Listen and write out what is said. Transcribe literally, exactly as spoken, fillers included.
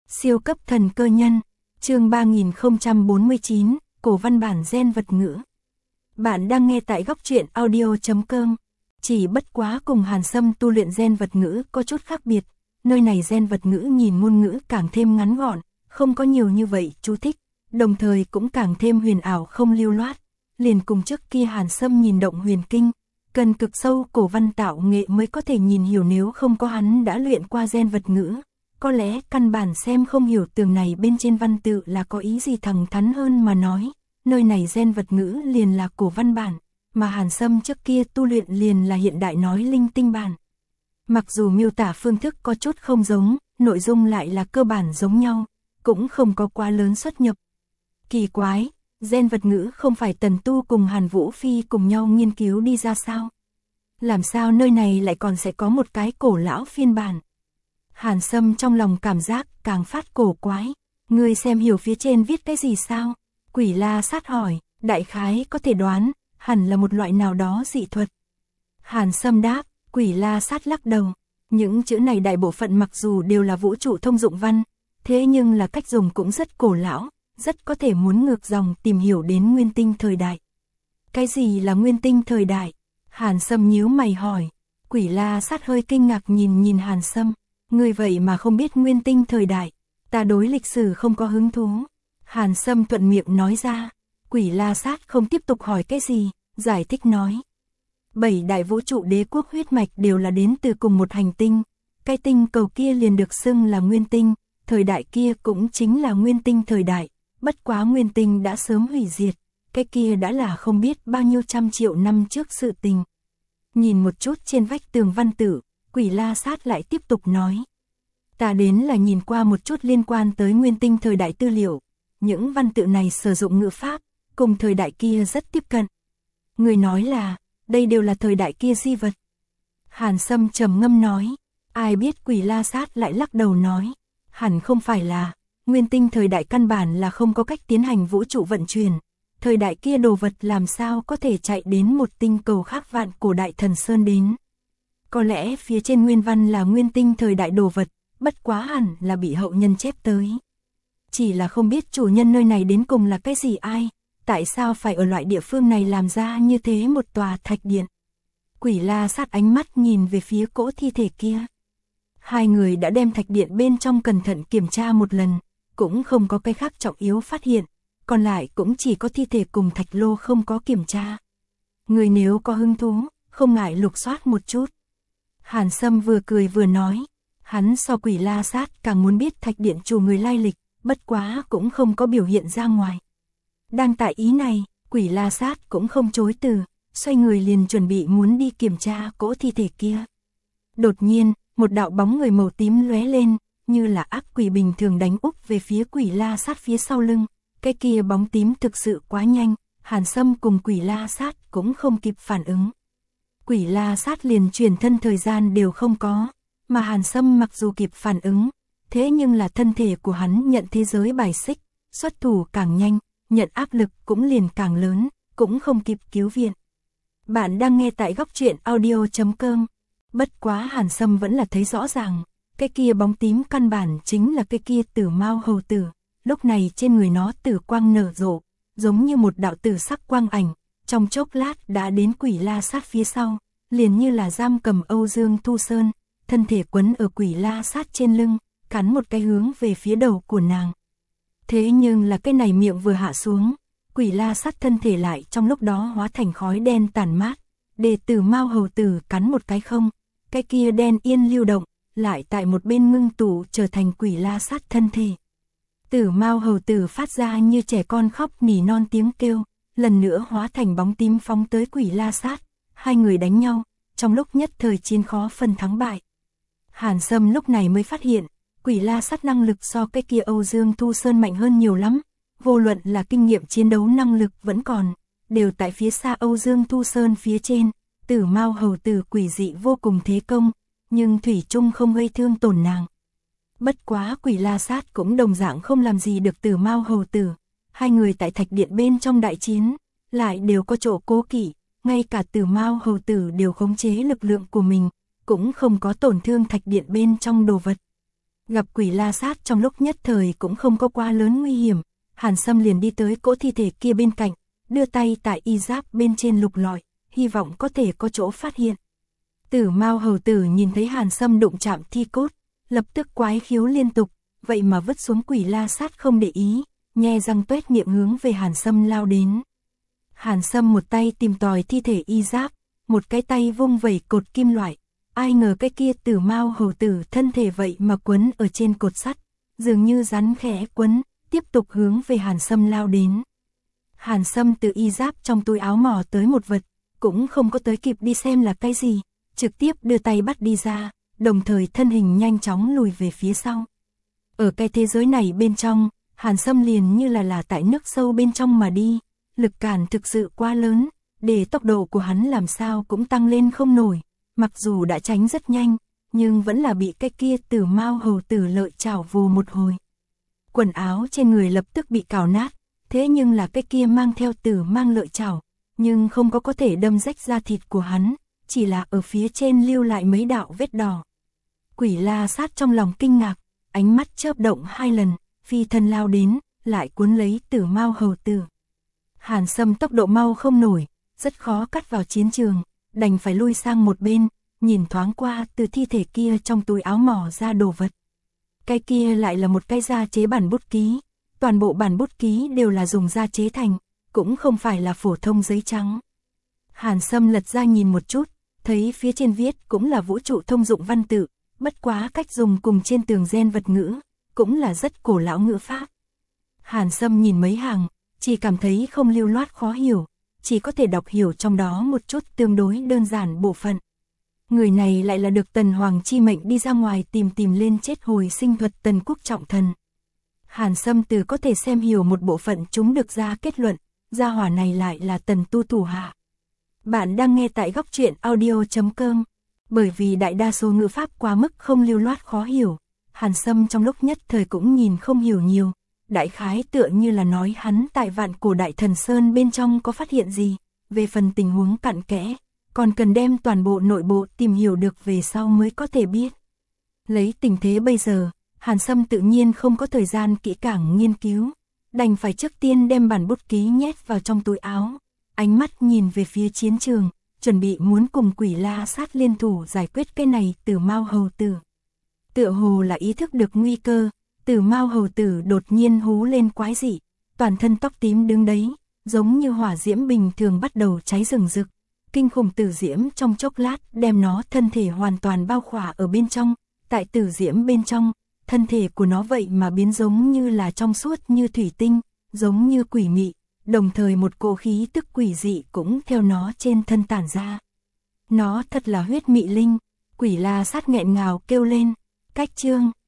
Siêu cấp thần cơ nhân, chương ba nghìn không trăm bốn mươi chín, cổ văn bản gen vật ngữ. Bạn đang nghe tại góc truyện audio chấm com. Chỉ bất quá cùng Hàn Sâm tu luyện gen vật ngữ có chút khác biệt, nơi này gen vật ngữ nhìn ngôn ngữ càng thêm ngắn gọn, không có nhiều như vậy chú thích, đồng thời cũng càng thêm huyền ảo không lưu loát, liền cùng trước kia Hàn Sâm nhìn động huyền kinh, cần cực sâu cổ văn tạo nghệ mới có thể nhìn hiểu, nếu không có hắn đã luyện qua gen vật ngữ, có lẽ căn bản xem không hiểu tường này bên trên văn tự là có ý gì. Thẳng thắn hơn mà nói, nơi này gen vật ngữ liền là cổ văn bản, mà Hàn Sâm trước kia tu luyện liền là hiện đại nói linh tinh bản. Mặc dù miêu tả phương thức có chút không giống, nội dung lại là cơ bản giống nhau, cũng không có quá lớn xuất nhập. Kỳ quái, gen vật ngữ không phải Tần Tu cùng Hàn Vũ Phi cùng nhau nghiên cứu đi ra sao? Làm sao nơi này lại còn sẽ có một cái cổ lão phiên bản? Hàn Sâm trong lòng cảm giác càng phát cổ quái. Ngươi xem hiểu phía trên viết cái gì sao? Quỷ La Sát hỏi, đại khái có thể đoán, hẳn là một loại nào đó dị thuật. Hàn Sâm đáp, Quỷ La Sát lắc đầu. Những chữ này đại bộ phận mặc dù đều là vũ trụ thông dụng văn, thế nhưng là cách dùng cũng rất cổ lão, rất có thể muốn ngược dòng tìm hiểu đến nguyên tinh thời đại. Cái gì là nguyên tinh thời đại? Hàn Sâm nhíu mày hỏi. Quỷ La Sát hơi kinh ngạc nhìn nhìn Hàn Sâm. Ngươi vậy mà không biết nguyên tinh thời đại, ta đối lịch sử không có hứng thú. Hàn Sâm thuận miệng nói ra. Quỷ La Sát không tiếp tục hỏi cái gì, giải thích nói. Bảy đại vũ trụ đế quốc huyết mạch đều là đến từ cùng một hành tinh, cái tinh cầu kia liền được xưng là nguyên tinh, thời đại kia cũng chính là nguyên tinh thời đại, bất quá nguyên tinh đã sớm hủy diệt, cái kia đã là không biết bao nhiêu trăm triệu năm trước sự tình. Nhìn một chút trên vách tường văn tự, Quỷ La Sát lại tiếp tục nói. Ta đến là nhìn qua một chút liên quan tới nguyên tinh thời đại tư liệu, những văn tự này sử dụng ngữ pháp, cùng thời đại kia rất tiếp cận. Người nói là, đây đều là thời đại kia di vật. Hàn Sâm trầm ngâm nói, ai biết. Quỷ La Sát lại lắc đầu nói, hẳn không phải là, nguyên tinh thời đại căn bản là không có cách tiến hành vũ trụ vận chuyển, thời đại kia đồ vật làm sao có thể chạy đến một tinh cầu khác vạn cổ đại thần sơn đến. Có lẽ phía trên nguyên văn là nguyên tinh thời đại đồ vật, bất quá hẳn là bị hậu nhân chép tới. Chỉ là không biết chủ nhân nơi này đến cùng là cái gì, ai, tại sao phải ở loại địa phương này làm ra như thế một tòa thạch điện. Quỷ La Sát ánh mắt nhìn về phía cỗ thi thể kia. Hai người đã đem thạch điện bên trong cẩn thận kiểm tra một lần, cũng không có cái khác trọng yếu phát hiện, còn lại cũng chỉ có thi thể cùng thạch lô không có kiểm tra. Người nếu có hứng thú, không ngại lục soát một chút. Hàn Sâm vừa cười vừa nói, hắn so Quỷ La Sát càng muốn biết thạch điện chủ người lai lịch, bất quá cũng không có biểu hiện ra ngoài. Đang tại ý này, Quỷ La Sát cũng không chối từ, xoay người liền chuẩn bị muốn đi kiểm tra cỗ thi thể kia. Đột nhiên, một đạo bóng người màu tím lóe lên, như là ác quỷ bình thường đánh úp về phía Quỷ La Sát phía sau lưng. Cái kia bóng tím thực sự quá nhanh, Hàn Sâm cùng Quỷ La Sát cũng không kịp phản ứng. Quỷ La Sát liền chuyển thân thời gian đều không có, mà Hàn Sâm mặc dù kịp phản ứng, thế nhưng là thân thể của hắn nhận thế giới bài xích, xuất thủ càng nhanh, nhận áp lực cũng liền càng lớn, cũng không kịp cứu viện. Bạn đang nghe tại góc truyện audio chấm com. Bất quá Hàn Sâm vẫn là thấy rõ ràng, cái kia bóng tím căn bản chính là cái kia Tử Mao hầu tử, lúc này trên người nó tử quang nở rộ, giống như một đạo tử sắc quang ảnh, trong chốc lát đã đến Quỷ La Sát phía sau, liền như là giam cầm Âu Dương Thu Sơn, thân thể quấn ở Quỷ La Sát trên lưng, cắn một cái hướng về phía đầu của nàng. Thế nhưng là cái này miệng vừa hạ xuống, Quỷ La Sát thân thể lại trong lúc đó hóa thành khói đen tàn mát, để Tử Mao hầu tử cắn một cái không, cái kia đen yên lưu động, lại tại một bên ngưng tụ trở thành Quỷ La Sát thân thể. Tử Mao hầu tử phát ra như trẻ con khóc nỉ non tiếng kêu, lần nữa hóa thành bóng tím phóng tới Quỷ La Sát, hai người đánh nhau, trong lúc nhất thời chiến khó phân thắng bại. Hàn Sâm lúc này mới phát hiện, Quỷ La Sát năng lực so cái kia Âu Dương Thu Sơn mạnh hơn nhiều lắm, vô luận là kinh nghiệm chiến đấu năng lực vẫn còn, đều tại phía xa Âu Dương Thu Sơn phía trên. Tử Mao hầu tử quỷ dị vô cùng thế công, nhưng thủy chung không gây thương tổn nàng. Bất quá Quỷ La Sát cũng đồng dạng không làm gì được Tử Mao hầu tử, hai người tại thạch điện bên trong đại chiến, lại đều có chỗ cố kỵ, ngay cả Tử Mao hầu tử đều khống chế lực lượng của mình, cũng không có tổn thương thạch điện bên trong đồ vật. Gặp quỷ la sát trong lúc nhất thời cũng không có quá lớn nguy hiểm, Hàn Sâm liền đi tới cỗ thi thể kia bên cạnh, đưa tay tại y giáp bên trên lục lọi, hy vọng có thể có chỗ phát hiện. Tử Mao hầu tử nhìn thấy Hàn Sâm đụng chạm thi cốt, lập tức quái khiếu liên tục, vậy mà vứt xuống quỷ la sát không để ý, nhe răng tuét miệng hướng về Hàn Sâm lao đến. Hàn Sâm một tay tìm tòi thi thể y giáp, một cái tay vung vẩy cột kim loại, ai ngờ cái kia Tử Mao hầu tử thân thể vậy mà quấn ở trên cột sắt, dường như rắn khẽ quấn, tiếp tục hướng về Hàn Sâm lao đến. Hàn Sâm từ y giáp trong túi áo mò tới một vật, cũng không có tới kịp đi xem là cái gì, trực tiếp đưa tay bắt đi ra, đồng thời thân hình nhanh chóng lùi về phía sau. Ở cái thế giới này bên trong, Hàn Sâm liền như là là tại nước sâu bên trong mà đi, lực cản thực sự quá lớn, để tốc độ của hắn làm sao cũng tăng lên không nổi, mặc dù đã tránh rất nhanh, nhưng vẫn là bị cái kia Tử Mao hầu tử lợi chảo vù một hồi. Quần áo trên người lập tức bị cào nát, thế nhưng là cái kia mang theo tử mang lợi chảo, nhưng không có có thể đâm rách da thịt của hắn, chỉ là ở phía trên lưu lại mấy đạo vết đỏ. Quỷ la sát trong lòng kinh ngạc, ánh mắt chớp động hai lần, phi thân lao đến, lại cuốn lấy Tử Mao hầu tử. Hàn Sâm tốc độ mau không nổi, rất khó cắt vào chiến trường, đành phải lui sang một bên, nhìn thoáng qua từ thi thể kia trong túi áo mò ra đồ vật. Cái kia lại là một cái da chế bản bút ký, toàn bộ bản bút ký đều là dùng da chế thành, cũng không phải là phổ thông giấy trắng. Hàn Sâm lật ra nhìn một chút, thấy phía trên viết cũng là vũ trụ thông dụng văn tự, bất quá cách dùng cùng trên tường gen vật ngữ, cũng là rất cổ lão ngữ pháp. Hàn Sâm nhìn mấy hàng, chỉ cảm thấy không lưu loát khó hiểu, chỉ có thể đọc hiểu trong đó một chút tương đối đơn giản bộ phận. Người này lại là được Tần Hoàng chi mệnh đi ra ngoài tìm tìm lên chết hồi sinh thuật Tần Quốc trọng thần. Hàn Sâm từ có thể xem hiểu một bộ phận chúng được ra kết luận, gia hỏa này lại là Tần Tu thủ hạ. Bạn đang nghe tại góc truyện audio chấm com. Bởi vì đại đa số ngữ pháp quá mức không lưu loát khó hiểu, Hàn Sâm trong lúc nhất thời cũng nhìn không hiểu nhiều. Đại khái tựa như là nói hắn tại vạn cổ đại thần sơn bên trong có phát hiện gì, về phần tình huống cặn kẽ, còn cần đem toàn bộ nội bộ tìm hiểu được về sau mới có thể biết. Lấy tình thế bây giờ, Hàn Sâm tự nhiên không có thời gian kỹ càng nghiên cứu, đành phải trước tiên đem bản bút ký nhét vào trong túi áo, ánh mắt nhìn về phía chiến trường, chuẩn bị muốn cùng quỷ la sát liên thủ giải quyết cái này Tử Mao hầu tử. Tựa hồ là ý thức được nguy cơ, Tử Mao hầu tử đột nhiên hú lên quái dị, toàn thân tóc tím đứng đấy, giống như hỏa diễm bình thường bắt đầu cháy rừng rực. Kinh khủng tử diễm trong chốc lát đem nó thân thể hoàn toàn bao khỏa ở bên trong, tại tử diễm bên trong, thân thể của nó vậy mà biến giống như là trong suốt như thủy tinh, giống như quỷ mị, đồng thời một cỗ khí tức quỷ dị cũng theo nó trên thân tản ra. Nó thật là huyết mị linh, quỷ la sát nghẹn ngào kêu lên, cách chương.